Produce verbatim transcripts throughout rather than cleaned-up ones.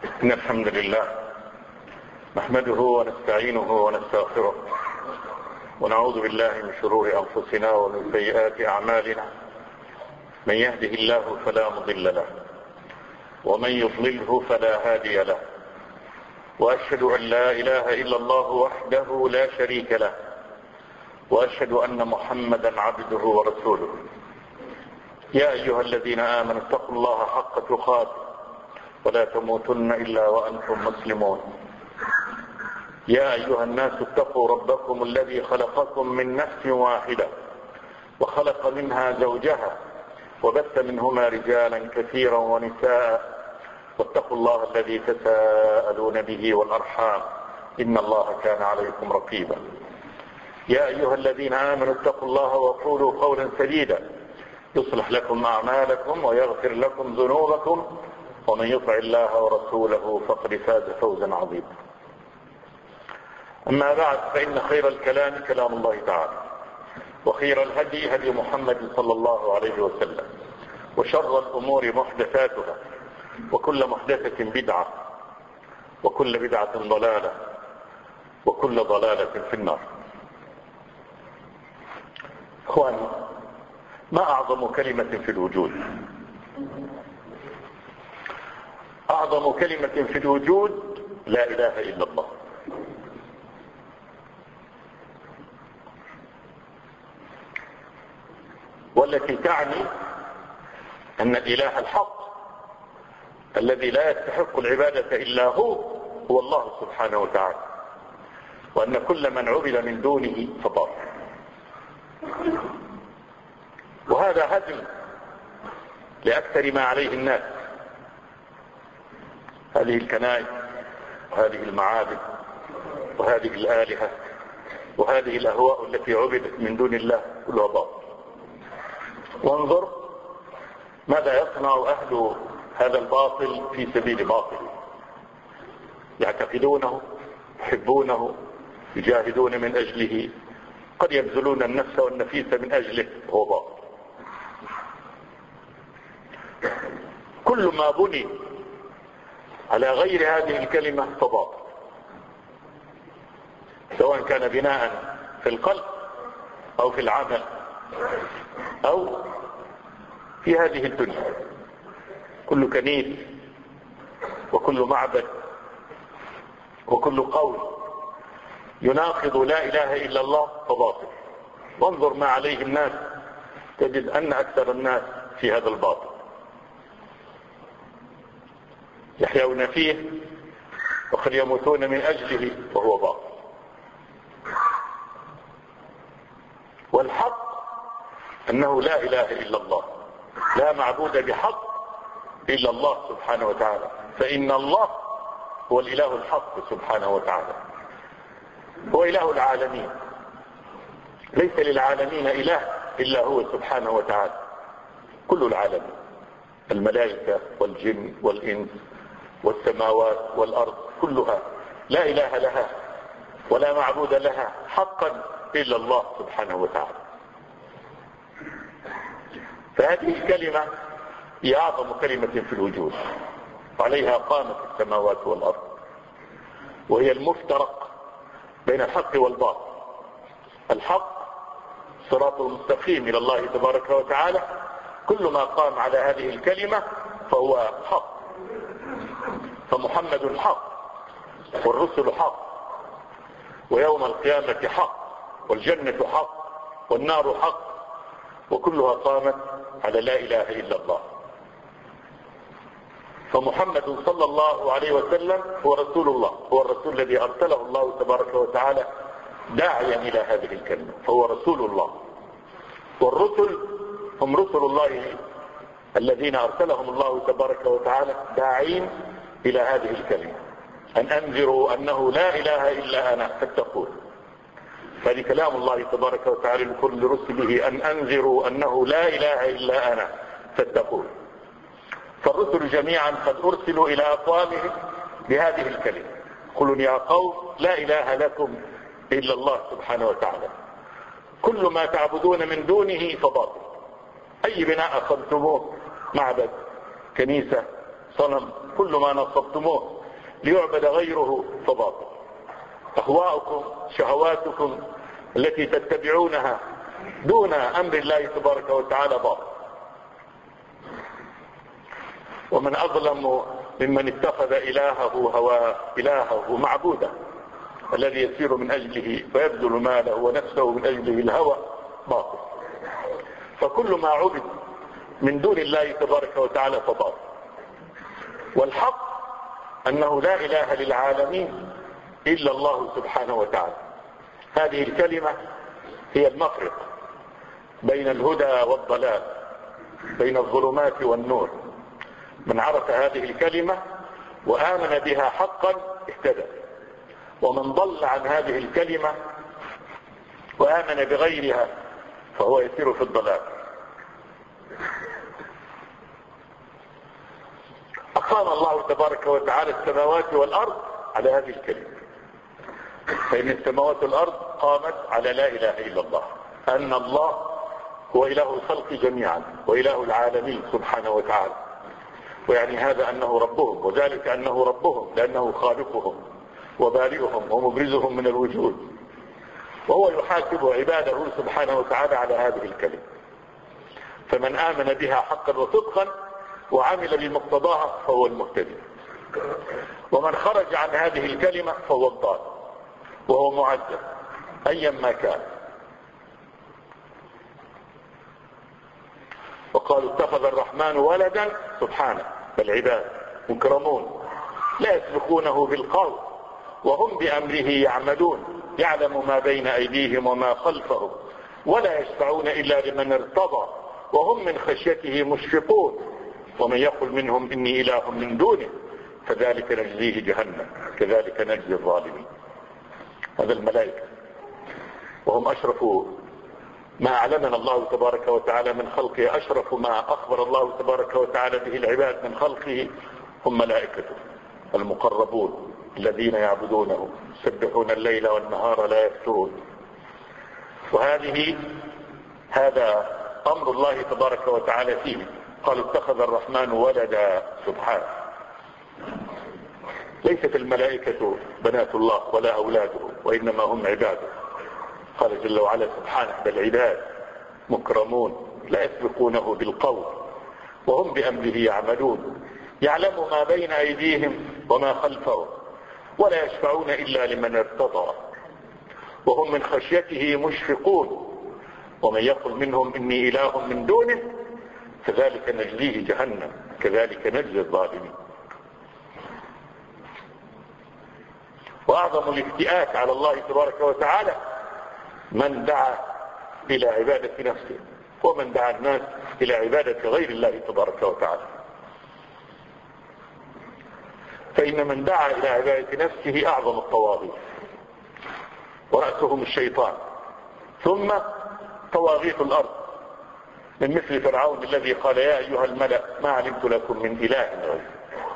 إن الحمد لله نحمده ونستعينه ونستغفره ونعوذ بالله من شرور أنفسنا ومن سيئات أعمالنا. من يهده الله فلا مضل له ومن يضلله فلا هادي له، وأشهد أن لا إله إلا الله وحده لا شريك له، وأشهد أن محمدا عبده ورسوله. يا أيها الذين آمنوا اتقوا الله حق تقاته ولا تموتن إلا وأنتم مسلمون. يا أيها الناس اتقوا ربكم الذي خلقكم من نفس واحدة وخلق منها زوجها وبث منهما رجالا كثيرا ونساء، واتقوا الله الذي تساءلون به والأرحام إن الله كان عليكم رقيبا. يا أيها الذين آمنوا اتقوا الله وقولوا قولا سديدا يصلح لكم أعمالكم ويغفر لكم ذنوبكم، ومن يطع الله ورسوله فقد فاز فوزا عظيما. أما بعد، فإن خير الكلام كلام الله تعالى، وخير الهدي هدي محمد صلى الله عليه وسلم، وشر الأمور محدثاتها، وكل محدثة بدعة، وكل بدعة ضلالة، وكل ضلالة في النار. اخواني، ما أعظم كلمة في الوجود؟ أعظم كلمة في الوجود لا إله إلا الله. والتي تعني أن الإله الحق الذي لا يستحق العبادة إلا هو هو الله سبحانه وتعالى، وأن كل من عبد من دونه فباطل. وهذا هدم لأكثر ما عليه الناس، هذه الكنائس وهذه المعابد وهذه الآلهة وهذه الأهواء التي عبدت من دون الله كلها باطل. وانظر ماذا يصنع أهل هذا الباطل في سبيل باطل، يعتقدونه، يحبونه، يجاهدون من أجله، قد يبذلون النفس والنفيس من أجله، وهو باطل. كل ما بني على غير هذه الكلمة فباطل، سواء كان بناء في القلب أو في العمل أو في هذه الدنيا. كل كنيس وكل معبد وكل قول يناقض لا إله إلا الله فباطل. وانظر ما عليه الناس، تجد أن أكثر الناس في هذا الباطل، يحيون فيه وقد يموتون من أجله وهو باطل. والحق أنه لا إله إلا الله، لا معبود بحق إلا الله سبحانه وتعالى، فإن الله هو الإله الحق سبحانه وتعالى، هو إله العالمين، ليس للعالمين إله إلا هو سبحانه وتعالى. كل العالمين، الملائكة والجن والإنس والسماوات والأرض، كلها لا إله لها ولا معبود لها حقا إلا الله سبحانه وتعالى. فهذه الكلمة هي أعظم كلمة في الوجود، وعليها قامت السماوات والأرض، وهي المفترق بين الحق والباطل. الحق صراط المستقيم إلى الله تبارك وتعالى، كل ما قام على هذه الكلمة فهو حق. فمحمد حق، والرسل حق، ويوم القيامة حق، والجنة حق، والنار حق، وكلها قامت على لا إله إلا الله. فمحمد صلى الله عليه وسلم هو رسول الله، هو الرسول الذي أرسله الله تبارك وتعالى داعيا إلى هذه الكلمة، فهو رسول الله. والرسل هم رسل الله الذين أرسلهم الله تبارك وتعالى داعين إلى هذه الكلمة، أن أنذروا أنه لا إله إلا أنا فاتقون. فهذه كلام الله تبارك وتعالى لكل رسله، أن أنذروا أنه لا إله إلا أنا فاتقون. فالرسل جميعا قد أرسلوا إلى أقوامهم بهذه الكلمة، قل يا قوم لا إله لكم إلا الله سبحانه وتعالى، كل ما تعبدون من دونه فباطل. أي بناء أخذتموه، معبد، كنيسة، صنم، كل ما نصبتموه ليعبد غيره فباطل. أهواؤكم شهواتكم التي تتبعونها دون أمر الله تبارك وتعالى باطل. ومن أظلم ممن اتخذ إلهه هواه إلهه معبودا الذي يسير من أجله ويبذل ماله ونفسه من أجله الهوى باطل. فكل ما عبد من دون الله تبارك وتعالى فباطل. والحق أنه لا إله للعالمين إلا الله سبحانه وتعالى. هذه الكلمة هي المفرق بين الهدى والضلال، بين الظلمات والنور. من عرف هذه الكلمة وآمن بها حقا اهتدى، ومن ضل عن هذه الكلمة وآمن بغيرها فهو يسير في الضلال. أقام الله تبارك وتعالى السماوات والأرض على هذه الكلمة، فإن السماوات والأرض قامت على لا إله إلا الله، أن الله هو إله الخلق جميعا وإله العالمين سبحانه وتعالى. ويعني هذا أنه ربهم، وذلك أنه ربهم لأنه خالقهم وبارئهم ومبرزهم من الوجود، وهو يحاسب عباده سبحانه وتعالى على هذه الكلمة. فمن آمن بها حقا وصدقا وعمل بمقتضاها فهو المهتدي، ومن خرج عن هذه الكلمة فهو الضال وهو معذب أيا ما كان. وقالوا اتخذ الرحمن ولدا سبحانه، بل عباد مكرمون لا يسبقونه بالقول وهم بأمره يعملون، يعلم ما بين أيديهم وما خلفهم ولا يشفعون إلا لمن ارتضى وهم من خشيته مشفقون، ومن يقل منهم إني إله من دونه فذلك نجزيه جهنم كذلك نجزي الظالمين. هذا الملائكة وهم أشرف ما أعلمنا الله تبارك وتعالى من خلقه، أشرف ما أخبر الله تبارك وتعالى به العباد من خلقه هم ملائكته المقربون الذين يعبدونه يسبحون الليل والنهار لا يفترون. وهذه هذا أمر الله تبارك وتعالى فيه. قالوا اتخذ الرحمن ولدا سبحانه. ليست الملائكة بنات الله ولا أولاده، وإنما هم عباده. قال جل وعلا سبحانه بل عباد مكرمون لا يسبقونه بالقول وهم بأمره يعملون، يعلم ما بين أيديهم وما خلفهم ولا يشفعون إلا لمن ارتضى وهم من خشيته مشفقون، ومن يقل منهم إني إله من دونه فذلك نجزيه جهنم كذلك نجزي الظالمين. وأعظم الافتئات على الله تبارك وتعالى من دعا إلى عبادة نفسه، ومن دعا الناس إلى عبادة غير الله تبارك وتعالى. فإن من دعا إلى عبادة نفسه أعظم الطواغيت، ورأسهم الشيطان، ثم طواغيت الأرض من مثل فرعون الذي قال يا أيها الملأ ما علمت لكم من إله غيري.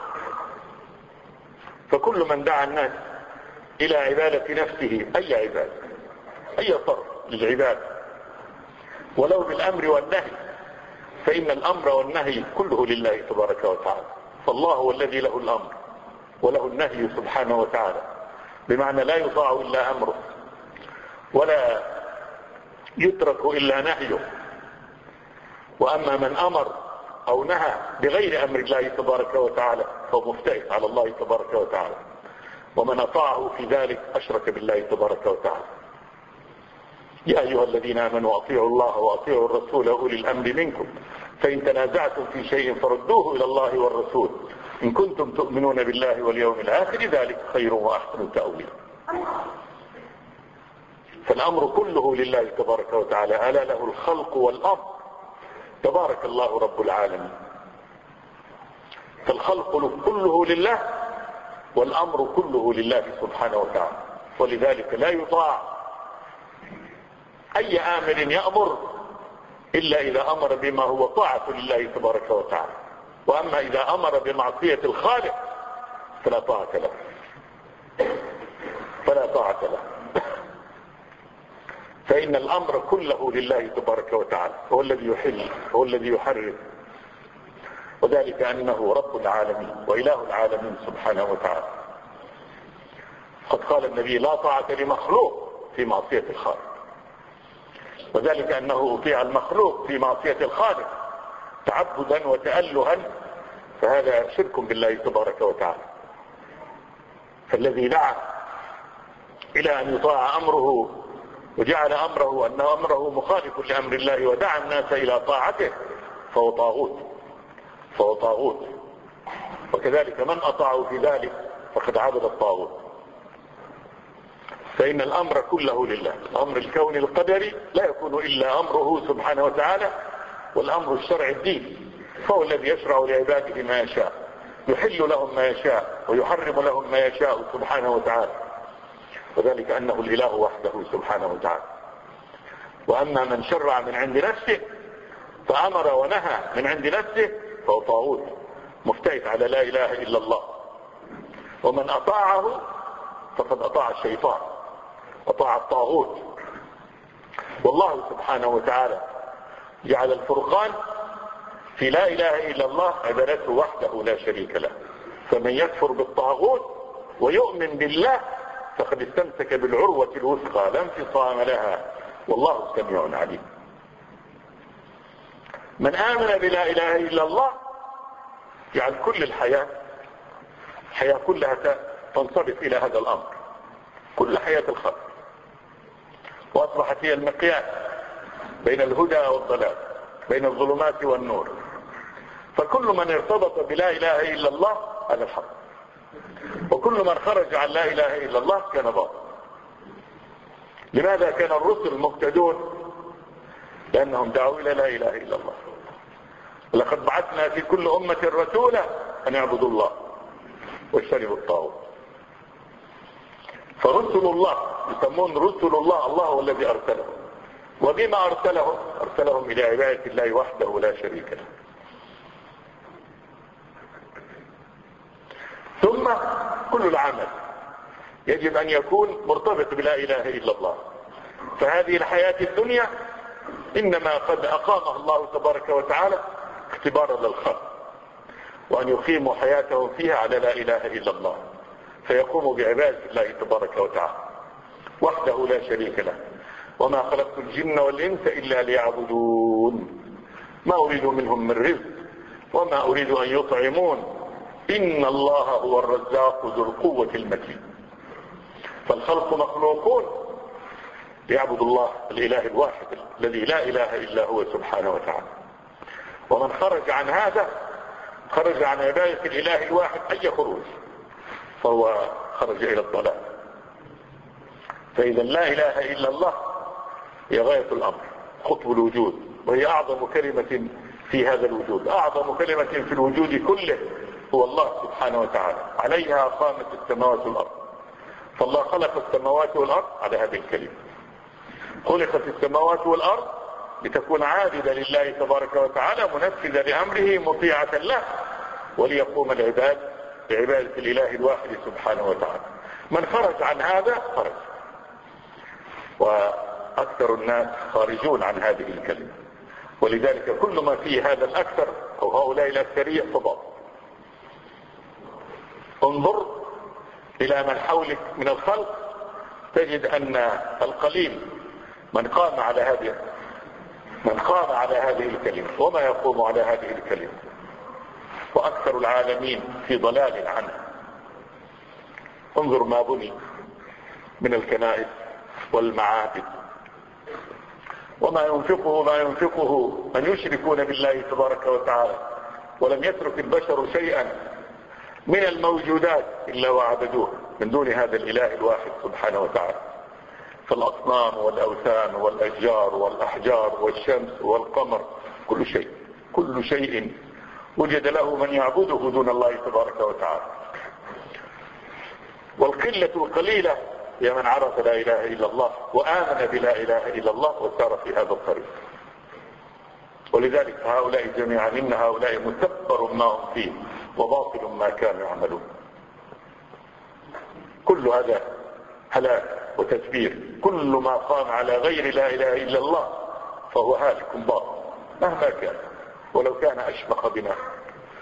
فكل من دعا الناس إلى عبادة نفسه أي عبادة أي طرف للعباد ولو بالأمر والنهي، فإن الأمر والنهي كله لله تبارك وتعالى. فالله هو الذي له الأمر وله النهي سبحانه وتعالى، بمعنى لا يطاع إلا أمره ولا يترك إلا نهيه. وأما من أمر أو نهى بغير أمر الله تبارك وتعالى فهو مفتئت على الله تبارك وتعالى، ومن أطاعه في ذلك أشرك بالله تبارك وتعالى. يا أيها الذين آمنوا أطيعوا الله وأطيعوا الرسول أولي الأمر منكم فإن تنازعتم في شيء فردوه إلى الله والرسول إن كنتم تؤمنون بالله واليوم الآخر ذلك خير وأحسن تأويلا. فالأمر كله لله تبارك وتعالى، ألا له الخلق والأمر تبارك الله رب العالمين. فالخلق كله لله والأمر كله لله سبحانه وتعالى، ولذلك لا يطاع أي آمر يأمر إلا إذا أمر بما هو طاعة لله تبارك وتعالى. وأما إذا أمر بمعصية الخالق فلا طاعة له فلا طاعة له فإن الأمر كله لله تبارك وتعالى، هو الذي يحل هو الذي يحرم وذلك أنه رب العالمين وإله العالمين سبحانه وتعالى. قد قال النبي: لا طاعة لمخلوق في معصية الخالق. وذلك أنه أطيع المخلوق في معصية الخالق تعبدا وتألها، فهذا شرك بالله تبارك وتعالى. فالذي دعا إلى أن يطاع أمره وجعل أمره أن أمره مخالف لأمر الله ودعا الناس إلى طاعته فهو طاغوت فهو طاغوت وكذلك من أطاعوا في ذلك فقد عبد الطاغوت. فإن الأمر كله لله. الأمر الكوني القدري لا يكون إلا أمره سبحانه وتعالى، والأمر الشرعي الدين فهو الذي يشرع لعباده ما يشاء، يحل لهم ما يشاء ويحرم لهم ما يشاء سبحانه وتعالى، وذلك أنه الإله وحده سبحانه وتعالى. وأما من شرع من عند نفسه فأمر ونهى من عند نفسه فهو طاغوت مفتئت على لا إله إلا الله. ومن أطاعه فقد أطاع الشيطان، أطاع الطاغوت. والله سبحانه وتعالى جعل الفرقان في لا إله إلا الله عبادته وحده لا شريك له. فمن يكفر بالطاغوت ويؤمن بالله فقد استمسك بالعروة الوثقى لا انفصام لها، والله سميع عليم. من آمن بلا إله إلا الله جعل كل الحياة الحياة كلها تنصرف إلى هذا الأمر، كل حياة الخلق، وأصبحت هي المقياس بين الهدى والضلال، بين الظلمات والنور. فكل من ارتبط بلا إله إلا الله هذا الحق، وكل من خرج عن لا إله إلا الله كان باطل. لماذا كان الرسل مهتدون؟ لأنهم دعوا إلى لا إله إلا الله. لقد بعثنا في كل أمة رسولا أن يعبدوا الله واجتنبوا الطاغوت. فرسل الله يسمون رسل الله، الله هو الذي أرسلهم. وبما أرسلهم؟ أرسلهم إلى عبادة الله وحده لا شريك له. ثم كل العمل يجب أن يكون مرتبط بلا إله إلا الله. فهذه الحياة الدنيا إنما قد أقامها الله تبارك وتعالى اختبارا للخلق، وأن يقيموا حياتهم فيها على لا إله إلا الله، فيقوموا بعبادة الله تبارك وتعالى وحده لا شريك له. وما خلقت الجن والإنس إلا ليعبدون ما أريد منهم من رزق وما أريد أن يطعمون إن الله هو الرزاق ذو القوة المتين. فالخلق مخلوقون ليعبدوا الله الإله الواحد الذي لا إله إلا هو سبحانه وتعالى. ومن خرج عن هذا خرج عن عبادة الإله الواحد أي خروج، فهو خرج إلى الضلال. فإذا لا إله إلا الله هي غاية الأمر، خطب الوجود، وهي أعظم كلمة في هذا الوجود. أعظم كلمة في الوجود كله هو الله سبحانه وتعالى، عليها قامت السماوات والأرض. فالله خلق السماوات والأرض على هذه الكلمة. خلقت السماوات والأرض لتكون عابدة لله تبارك وتعالى منفذة لأمره مطيعة له، وليقوم العباد بعبادة الإله الواحد سبحانه وتعالى. من خرج عن هذا خرج، وأكثر الناس خارجون عن هذه الكلمة. ولذلك كل ما فيه هذا الأكثر أو هؤلاء الأكثرية فضل. انظر إلى من حولك من الخلق تجد أن القليل من قام على هذه من قام على هذه الكلمة وما يقوم على هذه الكلمة، وأكثر العالمين في ضلال عنها. انظر ما بني من الكنائس والمعابد، وما ينفقه ما ينفقه من يشركون بالله تبارك وتعالى، ولم يترك البشر شيئا من الموجودات إلا وعبدوه من دون هذا الإله الواحد سبحانه وتعالى. فالأصنام والأوثان والأشجار والأحجار والشمس والقمر كل شيء كل شيء وجد له من يعبده دون الله تبارك وتعالى. والقلة القليلة هي من عرف لا إله إلا الله وآمن بلا إله إلا الله وسار في هذا الطريق. ولذلك هؤلاء جميعا إن هؤلاء متبر ما هم فيه وباطل ما كانوا يعملون. كل هذا هلاك وتدبير. كل ما قام على غير لا إله إلا الله فهو هالك باطل مهما كان، ولو كان أشبق بنا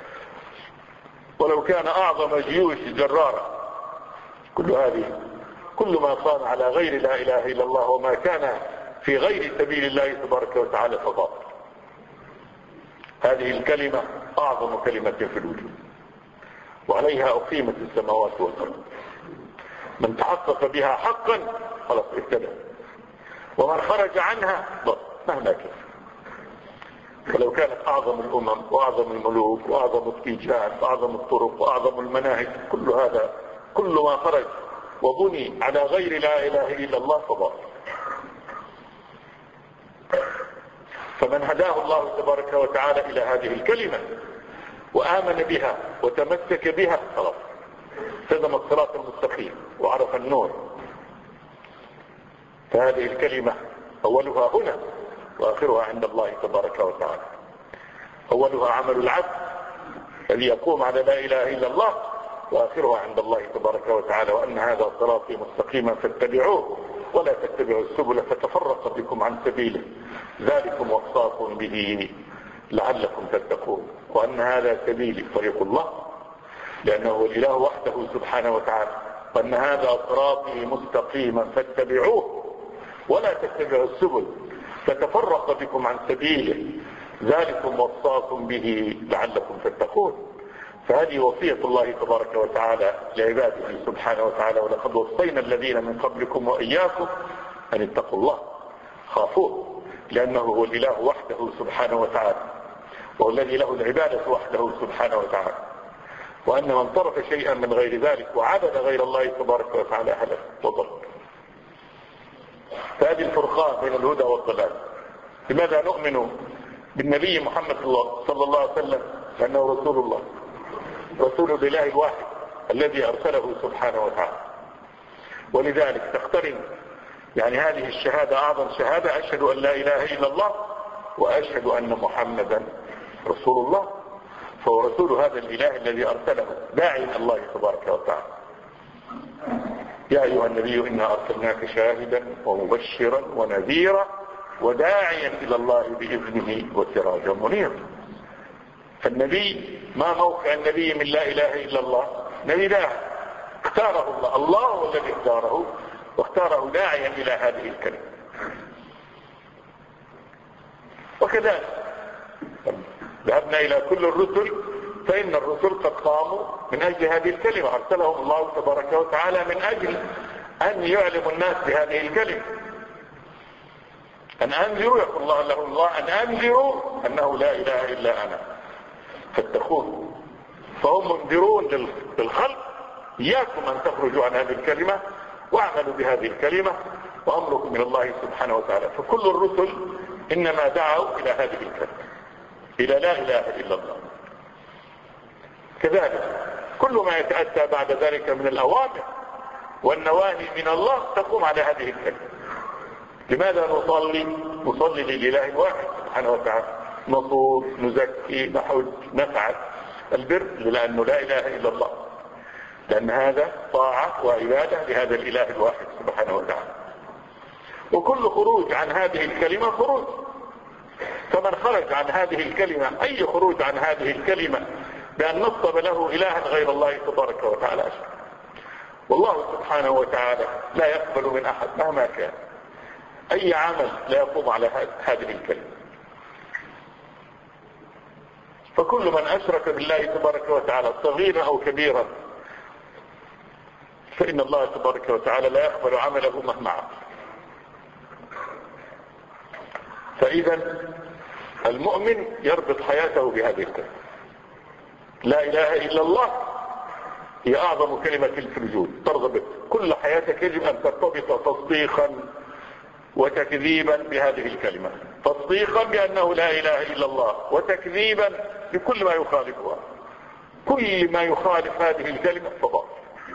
ولو كان أعظم جيوش جرارة. كل هذه كل ما صان على غير لا إله إلا الله وما كان في غير سبيل الله تبارك وتعالى فباطل. هذه الكلمة أعظم كلمة في الوجود، وعليها أقيمت السماوات والأرض. من تحقق بها حقا خلاص اهتدى، ومن خرج عنها ضل مهما كان. ولو كانت أعظم الأمم وأعظم الملوك وأعظم التيجان وأعظم الطرق وأعظم المناهج، كل هذا كل ما خرج وبني على غير لا إله إلا الله فباطل. فمن هداه الله تبارك وتعالى إلى هذه الكلمة وآمن بها وتمسك بها خلاص التزم الصراط المستقيم وعرف النور. فهذه الكلمة أولها هنا وآخرها عند الله تبارك وتعالى. أولها عمل العبد الذي يقوم على لا إله إلا الله، وآخرها عند الله تبارك وتعالى وأن هذا صراطي مستقيما فاتبعوه ولا تتبعوا السبل فتفرق بكم عن سبيله ذلكم وصاكم به لعلكم تتقون. وأن هذا سبيلي طريق الله، لأنه هو الإله وحده سبحانه وتعالى، وأن هذا صراطي مستقيما فاتبعوه ولا تتبعوا السبل فتفرق بكم عن سبيله ذلكم وصاكم به لعلكم تتقون. فهذه وصية الله تبارك وتعالى لعباده سبحانه وتعالى: ولقد وصينا الذين من قبلكم وإياكم أن اتقوا الله، خافوه، لأنه هو الإله وحده سبحانه وتعالى، وهو الذي له العبادة وحده سبحانه وتعالى، وأن من ترك شيئا من غير ذلك وعبد غير الله تبارك وتعالى هلك وضل. فهذه الفرقان بين الهدى والضلال. لماذا نؤمن بالنبي محمد صلى الله عليه وسلم؟ لأنه رسول الله، رسول الإله الواحد الذي أرسله سبحانه وتعالى. ولذلك تقترن يعني هذه الشهادة أعظم شهادة: أشهد أن لا إله إلا الله وأشهد أن محمدا رسول الله. فهو رسول هذا الإله الذي أرسله داعيا الله تبارك وتعالى. يا أيها النبي إنا أرسلناك شاهدا ومبشرا ونذيرا وداعيا إلى الله بإذنه وسراجا منيرا. فالنبي ما موقع النبي من لا إله إلا الله؟ نبي داعي اختاره الله، الله هو الذي اختاره واختاره داعيا إلى هذه الكلمة. وكذلك ذهبنا إلى كل الرسل فإن الرسل قد قاموا من أجل هذه الكلمة، أرسلهم الله تبارك وتعالى من أجل أن يعلموا الناس بهذه الكلمة. أن أنذروا، يقول الله لهم الله أن أنذروا أنه لا إله إلا أنا فاتقون. فهم منذرون للخلق: إياكم أن تخرجوا عن هذه الكلمة واعملوا بهذه الكلمة وأمركم من الله سبحانه وتعالى. فكل الرسل إنما دعوا إلى هذه الكلمة، إلى لا إله إلا الله. كذلك كل ما يتأتى بعد ذلك من الأوامر والنواهي من الله تقوم على هذه الكلمة. لماذا نصلي؟ نصلي للإله الواحد سبحانه وتعالى، نصوم، نزكي، نحج، نفعل البر لأنه لا إله إلا الله، لأن هذا طاعة وعبادة لهذا الإله الواحد سبحانه وتعالى. وكل خروج عن هذه الكلمة خروج. فمن خرج عن هذه الكلمة، أي خروج عن هذه الكلمة بأن نصب له إلها غير الله تبارك وتعالى أشرك. والله سبحانه وتعالى لا يقبل من أحد مهما كان أي عمل لا يقوم على هذه الكلمة. فكل من أشرك بالله تبارك وتعالى صغيرا أو كبيرا فإن الله تبارك وتعالى لا يقبل عمله مهما عمل. فإذا المؤمن يربط حياته بهذه الكلمة: لا إله إلا الله هي أعظم كلمة في الوجود، ترغب كل حياتك يجب أن ترتبط تصديقا وتكذيبا بهذه الكلمة، تصديقا بأنه لا إله إلا الله وتكذيبا بكل ما يخالفها. كل ما يخالف هذه الكلمة فباطل.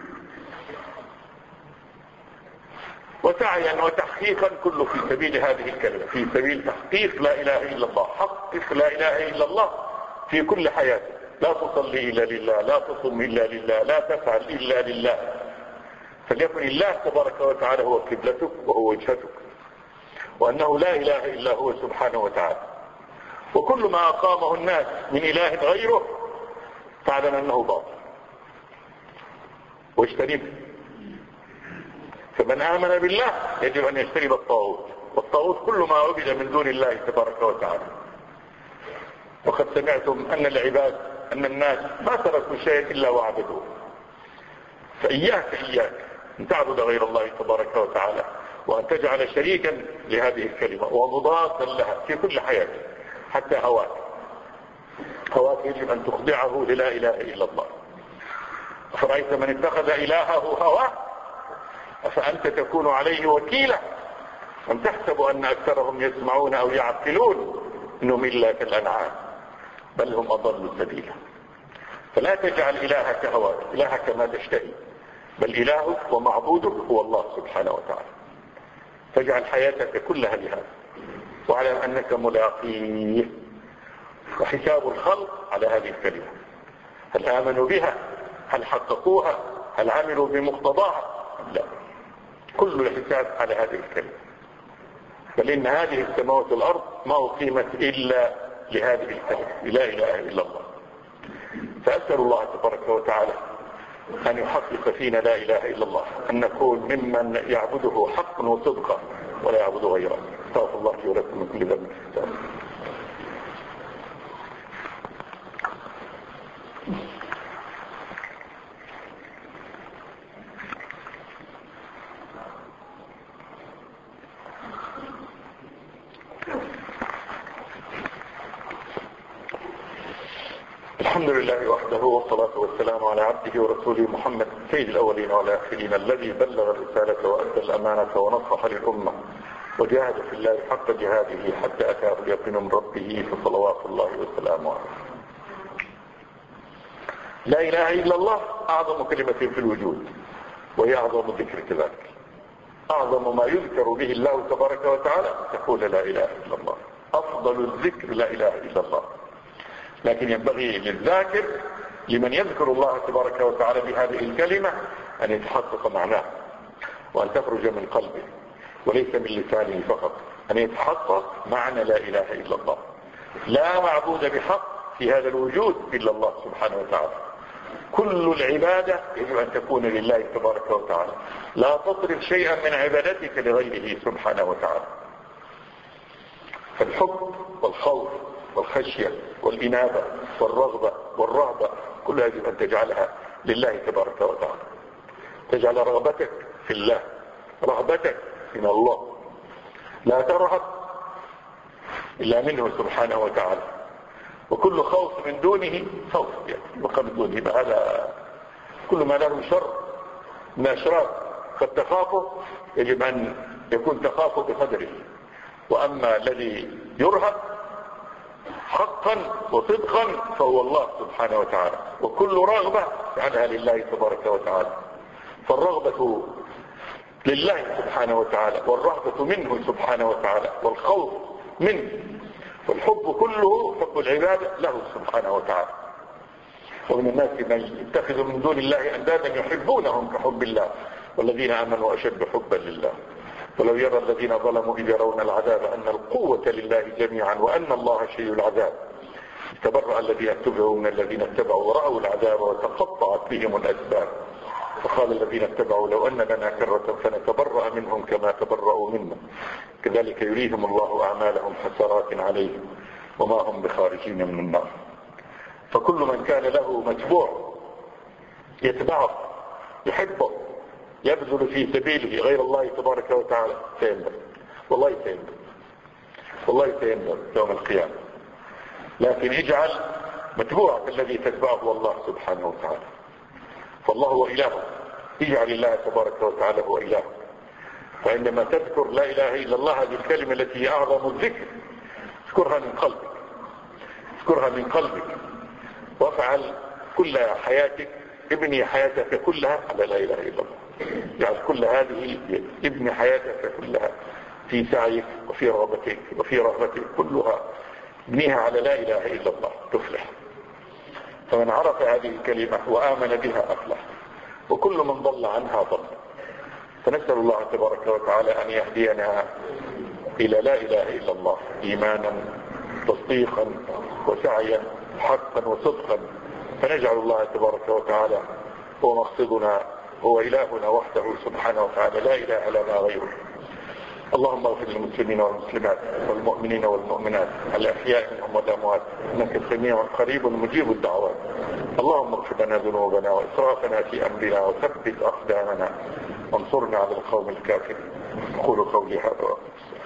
وسعيا وتحقيقا كله في سبيل هذه الكلمة، في سبيل تحقيق لا إله إلا الله. حقق لا إله إلا الله في كل حياتك، لا تصلي إلا لله، لا تصم إلا لله، لا تفعل إلا لله. فليكن الله تبارك وتعالى هو قبلتك وهو وجهتك، وأنه لا إله إلا هو سبحانه وتعالى. وكل ما أقامه الناس من إله غيره فاعلم أنه باطل واجتنبه. فمن آمن بالله يجب أن يجتنب الطاغوت، والطاغوت كل ما عبد من دون الله تبارك وتعالى. وقد سمعتم أن العباد أن الناس ما تركوا شيئا إلا وعبدوه. فإياك إياك أن تعبد غير الله تبارك وتعالى وأن تجعل شريكا لهذه الكلمة ومضادا لها في كل حياتك، حتى هواك. هواك يجب أن تخضعه للا إله إلا الله. أفرأيت من اتخذ إلهه هواه أفأنت تكون عليه وكيلا أم تحسب أن أكثرهم يسمعون أو يعقلون إنهم إلا كالأنعام بل هم أضلوا سبيلا. فلا تجعل إلهك هواك، إلهك ما تشتهي، بل إلهك ومعبودك هو الله سبحانه وتعالى. فاجعل حياتك كلها لهذا، واعلم أنك ملاقيه، وحساب الخلق على هذه الكلمة. هل آمنوا بها؟ هل حققوها؟ هل عملوا بمقتضاها؟ لا، كل الحساب على هذه الكلمة. بل إن هذه السماوات والأرض ما أقيمت إلا لهذه الكلمة لا إله إلا الله. فأسأل الله تبارك وتعالى أن يحقق فينا لا إله إلا الله، أن نكون ممن يعبده حقا وصدقا ولا يعبد غيره. استغفر الله لي ولكم من كل ذنب. الحمد لله وحده، والصلاة والسلام على عبده ورسوله محمد سيد الأولين والآخرين، الذي بلغ الرسالة وأدى الأمانة ونصح للأمة وجاهد في الله حق جهاده حتى أتاه اليقين من ربه، فصلوات الله وسلامه عليه. لا إله إلا الله أعظم كلمة في الوجود، وهي أعظم ذكر كذلك. أعظم ما يذكر به الله تبارك وتعالى تقول لا إله إلا الله. أفضل الذكر لا إله إلا الله. لكن ينبغي للذاكر لمن يذكر الله تبارك وتعالى بهذه الكلمة أن يتحقق معناه، وأن تخرج من قلبه وليس من لسانه فقط، أن يتحقق معنى لا إله إلا الله. لا معبود بحق في هذا الوجود إلا الله سبحانه وتعالى. كل العبادة يجب أن تكون لله تبارك وتعالى. لا تصرف شيئا من عبادتك لغيره سبحانه وتعالى. فالحب والخوف والخشية والإنابة والرغبة والرهبة كلها يجب أن تجعلها لله تبارك وتعالى. تجعل رغبتك في الله، رهبتك من الله، لا ترهب إلا منه سبحانه وتعالى. وكل خوف من دونه خوف يبقى من دونه، هذا كل ما له شر من أشرار قد تخافه يجب أن يكون تخافه بقدره. وأما الذي يرهب حقا وصدقا فهو الله سبحانه وتعالى. وكل رغبة جعلها لله تبارك وتعالى. فالرغبة لله سبحانه وتعالى، والرهبة منه سبحانه وتعالى، والخوف منه، والحب كله حب العبادة له سبحانه وتعالى. ومن الناس من يتخذ من دون الله أندادا يحبونهم كحب الله والذين آمنوا أشد حبا لله. ولو يرى الذين ظلموا إذ يرون العذاب أن القوة لله جميعا وأن الله شديد العذاب تبرأ الذين اتبعوا من الذين اتبعوا ورأوا العذاب وتقطعت بهم الأسباب. فقال الذين اتبعوا لو أن لنا كرة فنتبرأ منهم كما تبرأوا منا كذلك يريهم الله أعمالهم حسرات عليهم وما هم بخارجين من النار. فكل من كان له متبوع يتبعه يحبه يبذل في سبيله غير الله تبارك وتعالى سيندم، والله سيندم، والله سيندم يوم القيامة. لكن اجعل متبوعك الذي تتبعه الله سبحانه وتعالى، فالله هو إله. اجعل الله تبارك وتعالى هو إله. فعندما تذكر لا إله إلا الله هذه الكلمة التي هي أعظم الذكر اذكرها من قلبك، اذكرها من قلبك، وافعل كل حياتك، ابني حياتك كلها على لا إله إلا الله. يعني كل هذه ابن حياتك كلها في سعيك وفي رغبتك وفي رغبتك كلها ابنيها على لا إله إلا الله تفلح. فمن عرف هذه الكلمة وآمن بها أفلح، وكل من ضل عنها ضل. فنسأل الله تبارك وتعالى أن يهدينا إلى لا إله إلا الله إيمانا تصديقا وسعيا حقا وصدقا فنجعل الله تبارك وتعالى هو مقصدنا، هو إلهنا وحده سبحانه وتعالى، لا إله لنا غيره. اللهم اغفر للمسلمين والمسلمات والمؤمنين والمؤمنات الأحياء منهم والأموات، إنك سميع قريب مجيب الدعوات. اللهم اغفر لنا ذنوبنا وإسرافنا في أمرنا وثبت أقدامنا وانصرنا على القوم الكافرين. أقول قولي هذا.